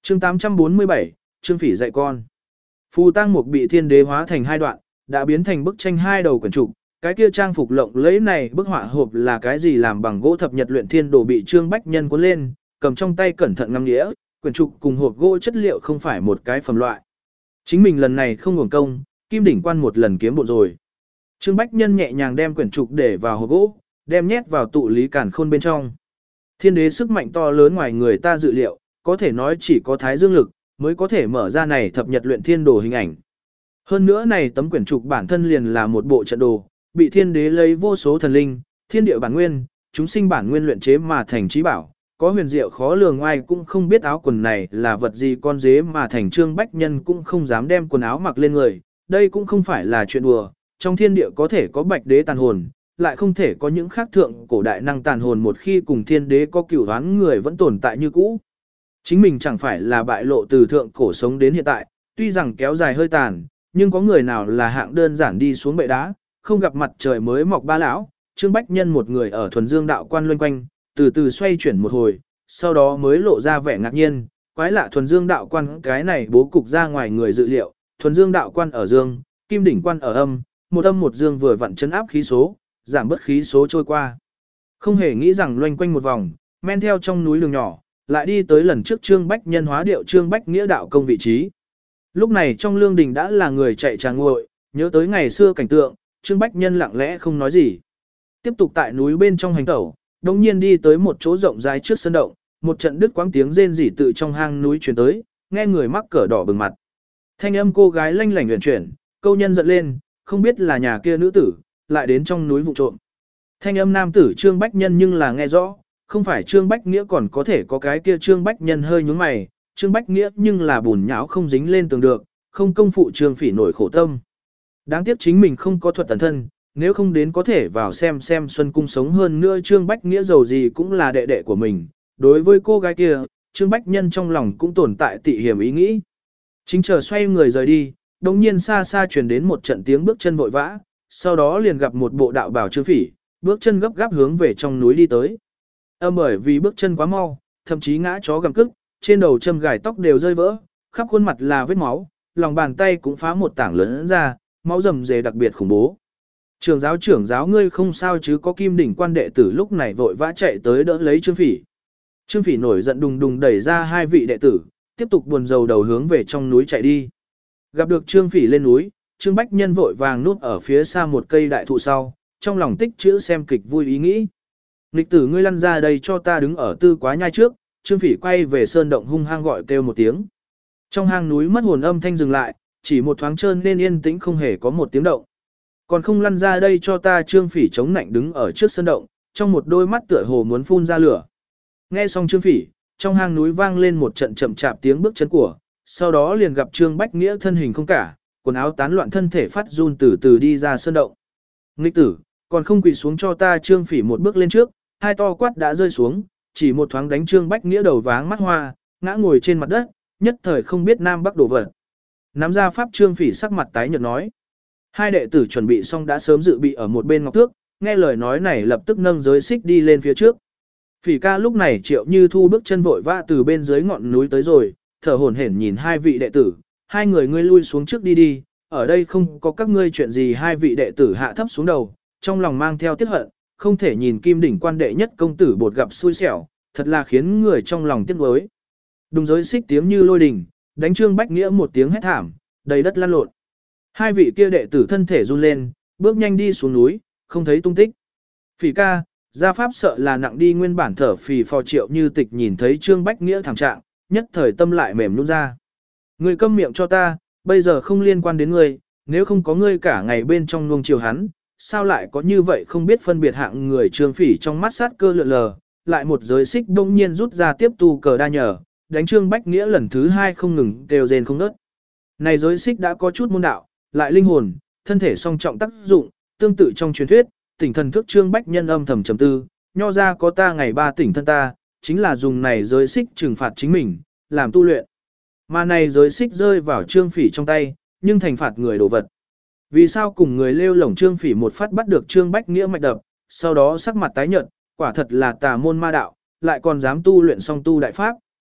Chương 847, Trương Phỉ dạy con. Phù tang mục bị thiên đế hóa thành hai đoạn, đã biến thành bức tranh hai đầu quyển trục. Cái kia trang phục lộng lẫy này bức họa hộp là cái gì làm bằng gỗ thập nhật luyện thiên đồ bị Trương Bách Nhân cuốn lên, cầm trong tay cẩn thận ngắm nghĩa, quyển trục cùng hộp gỗ chất liệu không phải một cái phẩm loại. Chính mình lần này không uổng công, Kim Đỉnh Quan một lần kiếm bộ rồi. Trương Bách Nhân nhẹ nhàng đem quyển trục để vào hộp gỗ, đem nhét vào tụ lý càn khôn bên trong. Thiên đế sức mạnh to lớn ngoài người ta dự liệu, có thể nói chỉ có thái dương lực mới có thể mở ra này thập nhật luyện thiên đồ hình ảnh. Hơn nữa này tấm quyển trục bản thân liền là một bộ trận đồ, bị thiên đế lấy vô số thần linh, thiên địa bản nguyên, chúng sinh bản nguyên luyện chế mà thành trí bảo, có huyền diệu khó lường, ai cũng không biết áo quần này là vật gì, con dế mà thành Trương Bách Nhân cũng không dám đem quần áo mặc lên người, đây cũng không phải là chuyện đùa, trong thiên địa có thể có bạch đế tàn hồn, lại không thể có những khác thượng cổ đại năng tàn hồn, một khi cùng thiên đế có cửu đoán người vẫn tồn tại như cũ. Chính mình chẳng phải là bại lộ từ thượng cổ sống đến hiện tại, tuy rằng kéo dài hơi tàn, nhưng có người nào là hạng đơn giản đi xuống bệ đá, không gặp mặt trời mới mọc ba lão. Trương Bách Nhân một người ở thuần dương đạo quan loanh quanh, từ từ xoay chuyển một hồi, sau đó mới lộ ra vẻ ngạc nhiên, quái lạ thuần dương đạo quan cái này bố cục ra ngoài người dự liệu, thuần dương đạo quan ở dương, kim đỉnh quan ở âm một dương vừa vặn chấn áp khí số, giảm bớt khí số trôi qua. Không hề nghĩ rằng loanh quanh một vòng, men theo trong núi đường nhỏ, lại đi tới lần trước Trương Bách Nhân hóa điệu Trương Bách Nghĩa đạo công vị trí. Lúc này trong lương đình đã là người chạy trà nguội, nhớ tới ngày xưa cảnh tượng, Trương Bách Nhân lặng lẽ không nói gì. Tiếp tục tại núi bên trong hành tẩu, đồng nhiên đi tới một chỗ rộng rãi trước sân động, một trận đứt quãng tiếng rên rỉ tự trong hang núi truyền tới, nghe người mắc cỡ đỏ bừng mặt. Thanh âm cô gái lanh lảnh huyền chuyển, câu nhân giận lên, không biết là nhà kia nữ tử, lại đến trong núi vụ trộm. Thanh âm nam tử Trương Bách Nhân nhưng là nghe rõ, không phải Trương Bách Nghĩa còn có thể có cái kia. Trương Bách Nhân hơi nhướng mày, Trương Bách Nghĩa nhưng là bùn nhão không dính lên tường được, không công phụ Trương Phỉ nổi khổ tâm. Đáng tiếc chính mình không có thuật tần thân, nếu không đến có thể vào xem Xuân Cung sống hơn nữa. Trương Bách Nghĩa giàu gì cũng là đệ đệ của mình, đối với cô gái kia, Trương Bách Nhân trong lòng cũng tồn tại tị hiểm ý nghĩ. Chính chờ xoay người rời đi, đồng nhiên xa xa truyền đến một trận tiếng bước chân vội vã, sau đó liền gặp một bộ đạo bào Trương Phỉ, bước chân gấp gáp hướng về trong núi đi tới. Bởi vì bước chân quá mau, thậm chí ngã chó gầm cức, trên đầu châm gài tóc đều rơi vỡ, khắp khuôn mặt là vết máu, lòng bàn tay cũng phá một tảng lớn ra, máu rầm rề đặc biệt khủng bố. Trưởng giáo ngươi không sao chứ? Có Kim Đỉnh Quan đệ tử lúc này vội vã chạy tới đỡ lấy Trương Phỉ. Trương Phỉ nổi giận đùng đùng đẩy ra hai vị đệ tử, tiếp tục buồn rầu đầu hướng về trong núi chạy đi. Gặp được Trương Phỉ lên núi, Trương Bách Nhân vội vàng núp ở phía xa một cây đại thụ sau, trong lòng tích chữ xem kịch vui ý nghĩ. Nghịch tử ngươi lăn ra đây cho ta đứng ở tư quá nhai trước. Trương Phỉ quay về sơn động hung hăng gọi kêu một tiếng. Trong hang núi mất hồn âm thanh dừng lại, chỉ một thoáng trơn nên yên tĩnh không hề có một tiếng động. Còn không lăn ra đây cho ta. Trương Phỉ chống nạnh đứng ở trước sơn động, trong một đôi mắt tựa hồ muốn phun ra lửa. Nghe xong Trương Phỉ, trong hang núi vang lên một trận chậm chạp tiếng bước chân của, sau đó liền gặp Trương Bách Nghĩa thân hình không cả, quần áo tán loạn, thân thể phát run từ từ đi ra sơn động. Nghịch tử, còn không quỳ xuống cho ta. Trương Phỉ một bước lên trước, hai to quát đã rơi xuống, chỉ một thoáng đánh Trương Bách Nghĩa đầu váng mắt hoa, ngã ngồi trên mặt đất, nhất thời không biết nam bắc đổ vật. Nắm ra pháp. Trương Phỉ sắc mặt tái nhợt nói. Hai đệ tử chuẩn bị xong đã sớm dự bị ở một bên ngọc thước, nghe lời nói này lập tức nâng giới xích đi lên phía trước. Phỉ ca lúc này Triệu Như Thu bước chân vội vã từ bên dưới ngọn núi tới rồi, thở hổn hển nhìn hai vị đệ tử, hai người ngươi lui xuống trước đi đi, ở đây không có các ngươi chuyện gì. Hai vị đệ tử hạ thấp xuống đầu, trong lòng mang theo tiếc hận, không thể nhìn Kim Đỉnh Quan đệ nhất công tử bột gặp xui xẻo, thật là khiến người trong lòng tiếc nuối. Đùng giới xích tiếng như lôi đình, đánh Trương Bách Nghĩa một tiếng hét thảm, đầy đất lăn lộn. Hai vị kia đệ tử thân thể run lên, bước nhanh đi xuống núi, không thấy tung tích. Phỉ ca, gia pháp sợ là nặng đi. Nguyên bản thở phì phò Triệu Như Tịch nhìn thấy Trương Bách Nghĩa thảm trạng, nhất thời tâm lại mềm nhũn ra. Ngươi câm miệng cho ta, bây giờ không liên quan đến ngươi, nếu không có ngươi cả ngày bên trong nuông chiều hắn, sao lại có như vậy không biết phân biệt hạng người. Trương Phỉ trong mắt sát cơ lượn lờ, lại một giới xích đông nhiên rút ra tiếp tu cờ đa nhờ, đánh Trương Bách Nghĩa lần thứ hai không ngừng đều rên không ngớt. Này giới xích đã có chút môn đạo, lại linh hồn, thân thể song trọng tác dụng, tương tự trong truyền thuyết, tỉnh thần thức. Trương Bách Nhân âm thầm trầm tư, nho ra có ta ngày ba tỉnh thân ta, chính là dùng này giới xích trừng phạt chính mình, làm tu luyện. Mà này giới xích rơi vào Trương Phỉ trong tay, nhưng thành phạt người đồ vật. Vì sao cùng người lêu lổng? Trương Phỉ một phát bắt được Trương Bách Nghĩa mạch đập, sau đó sắc mặt tái nhợt, quả thật là tà môn ma đạo, lại còn dám tu luyện song tu đại pháp,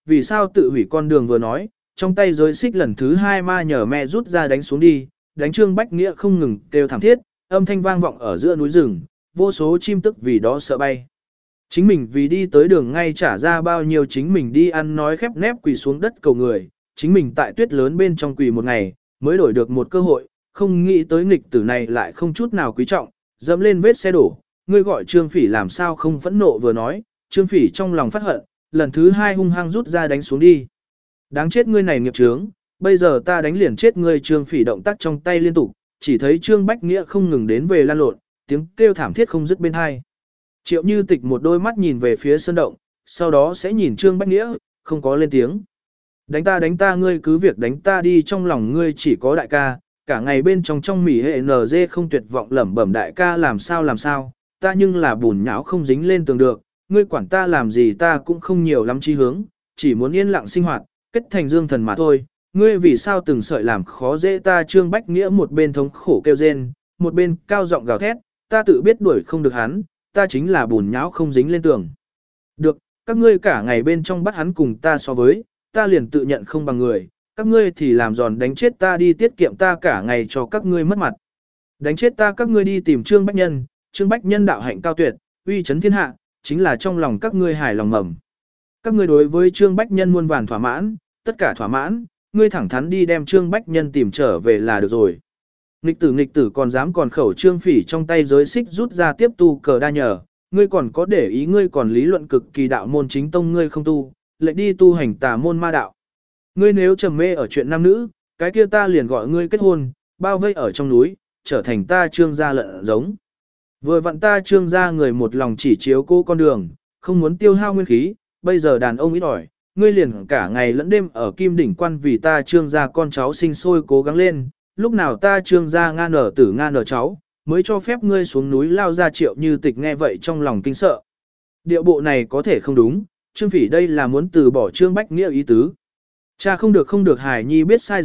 vì sao tự hủy con đường vừa nói, trong tay giới xích lần thứ 2 ma nhờ mẹ rút ra đánh xuống đi, đánh Trương Bách Nghĩa không ngừng kêu thảm thiết, âm thanh vang vọng ở giữa núi rừng, vô số chim tức vì đó sợ bay. Chính mình vì đi tới đường ngay trả ra bao nhiêu chính mình đi ăn nói khép nép quỳ xuống đất cầu người, chính mình tại tuyết lớn bên trong quỳ một ngày, mới đổi được một cơ hội, không nghĩ tới nghịch tử này lại không chút nào quý trọng, dẫm lên vết xe đổ, ngươi gọi Trương Phỉ làm sao không phẫn nộ vừa nói, Trương Phỉ trong lòng phát hận, lần thứ 2 hung hăng rút ra đánh xuống đi. Đáng chết ngươi này nghiệp chướng, bây giờ ta đánh liền chết ngươi. Trương Phỉ động tác trong tay liên tục, chỉ thấy Trương Bách Nghĩa không ngừng đến về lan lộn, tiếng kêu thảm thiết không dứt bên hai. Triệu Như Tịch một đôi mắt nhìn về phía sơn động, sau đó sẽ nhìn Trương Bách Nghĩa, không có lên tiếng. Đánh ta ngươi cứ việc đánh ta đi, trong lòng ngươi chỉ có đại ca, cả ngày bên trong mỉ hệ NG không tuyệt vọng lẩm bẩm đại ca làm sao, ta nhưng là bùn nhão không dính lên tường được, ngươi quản ta làm gì ta cũng không nhiều lắm chí hướng, chỉ muốn yên lặng sinh hoạt, kết thành dương thần mà thôi, ngươi vì sao từng sợi làm khó dễ ta. Trương Bách Nghĩa một bên thống khổ kêu rên, một bên cao giọng gào thét, ta tự biết đuổi không được hắn, ta chính là bùn nhão không dính lên tường. Được, các ngươi cả ngày bên trong bắt hắn cùng ta so với, ta liền tự nhận không bằng người, các ngươi thì làm giòn đánh chết ta đi, tiết kiệm ta cả ngày cho các ngươi mất mặt. Đánh chết ta các ngươi đi tìm Trương Bách Nhân, Trương Bách Nhân đạo hạnh cao tuyệt, uy chấn thiên hạ, chính là trong lòng các ngươi hài lòng mầm. Các ngươi đối với Trương Bách Nhân muôn vàn thỏa mãn, tất cả thỏa mãn, ngươi thẳng thắn đi đem Trương Bách Nhân tìm trở về là được rồi. Nghịch tử còn dám còn khẩu. Trương Phỉ trong tay giới xích rút ra tiếp tu cờ đa nhờ, ngươi còn có để ý, ngươi còn lý luận cực kỳ đạo môn chính tông ngươi không tu, lệnh đi tu hành tà môn ma đạo. Ngươi nếu trầm mê ở chuyện nam nữ, cái kia ta liền gọi ngươi kết hôn, bao vây ở trong núi, trở thành ta Trương gia lợn giống. Vừa vặn ta Trương gia người một lòng chỉ chiếu cô con đường, không muốn tiêu hao nguyên khí, bây giờ đàn ông ít ỏi, ngươi liền cả ngày lẫn đêm ở Kim Đỉnh Quan vì ta Trương gia con cháu sinh sôi cố gắng lên, lúc nào ta Trương gia nga nở tử nga nở cháu, mới cho phép ngươi xuống núi lao ra. Triệu Như Tịch nghe vậy trong lòng kinh sợ. Điệu bộ này có thể không đúng, Trương Phỉ đây là muốn từ bỏ Trương Bách Nghĩa ý tứ. Cha không được, Hải Nhi biết sai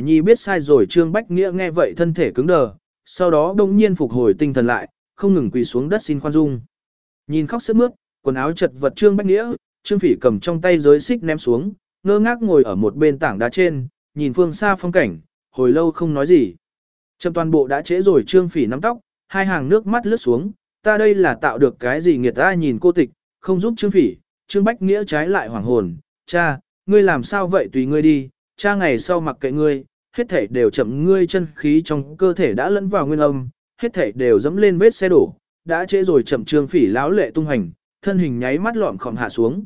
rồi. Trương Bách Nghĩa nghe vậy thân thể cứng đờ, sau đó đông nhiên phục hồi tinh thần lại, không ngừng quỳ xuống đất xin khoan dung. Nhìn khóc sướt mướt, quần áo chật vật Trương Bách Nghĩa, Trương Phỉ cầm trong tay giới xích ném xuống, ngơ ngác ngồi ở một bên tảng đá trên, nhìn phương xa phong cảnh, hồi lâu không nói gì. Chậm toàn bộ đã trễ rồi. Trương Phỉ nắm tóc, hai hàng nước mắt lướt xuống, ta đây là tạo được cái gì nghiệt ta. Nhìn cô tịch, không giúp Trương Phỉ, Trương Bách Nghĩa trái lại hoảng hồn, cha, ngươi làm sao vậy, tùy ngươi đi, cha ngày sau mặc kệ ngươi, hết thảy đều chậm. Ngươi chân khí trong cơ thể đã lẫn vào nguyên âm, hết thảy đều dẫm lên vết xe đổ, đã trễ rồi. Chậm. Trương Phỉ lão lệ tung hành, thân hình nháy mắt lọm khom hạ xuống.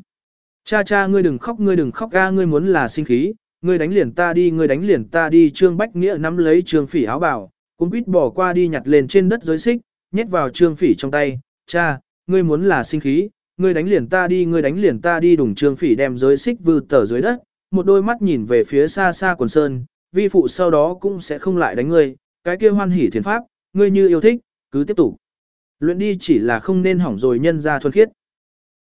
Cha ngươi đừng khóc ga, ngươi muốn là sinh khí, ngươi đánh liền ta đi. Trương Bách Nghĩa nắm lấy Trương Phỉ áo bào, cũng quýt bỏ qua đi nhặt lên trên đất giới xích, nhét vào Trương Phỉ trong tay, cha, ngươi muốn là sinh khí, ngươi đánh liền ta đi. Đùng. Trương Phỉ đem giới xích vư tờ dưới đất, một đôi mắt nhìn về phía xa xa quần sơn, vi phụ sau đó cũng sẽ không lại đánh ngươi, cái kia hoan hỉ thiền pháp, ngươi như yêu thích, cứ tiếp tục luyện đi, chỉ là không nên hỏng rồi nhân ra thuần khiết.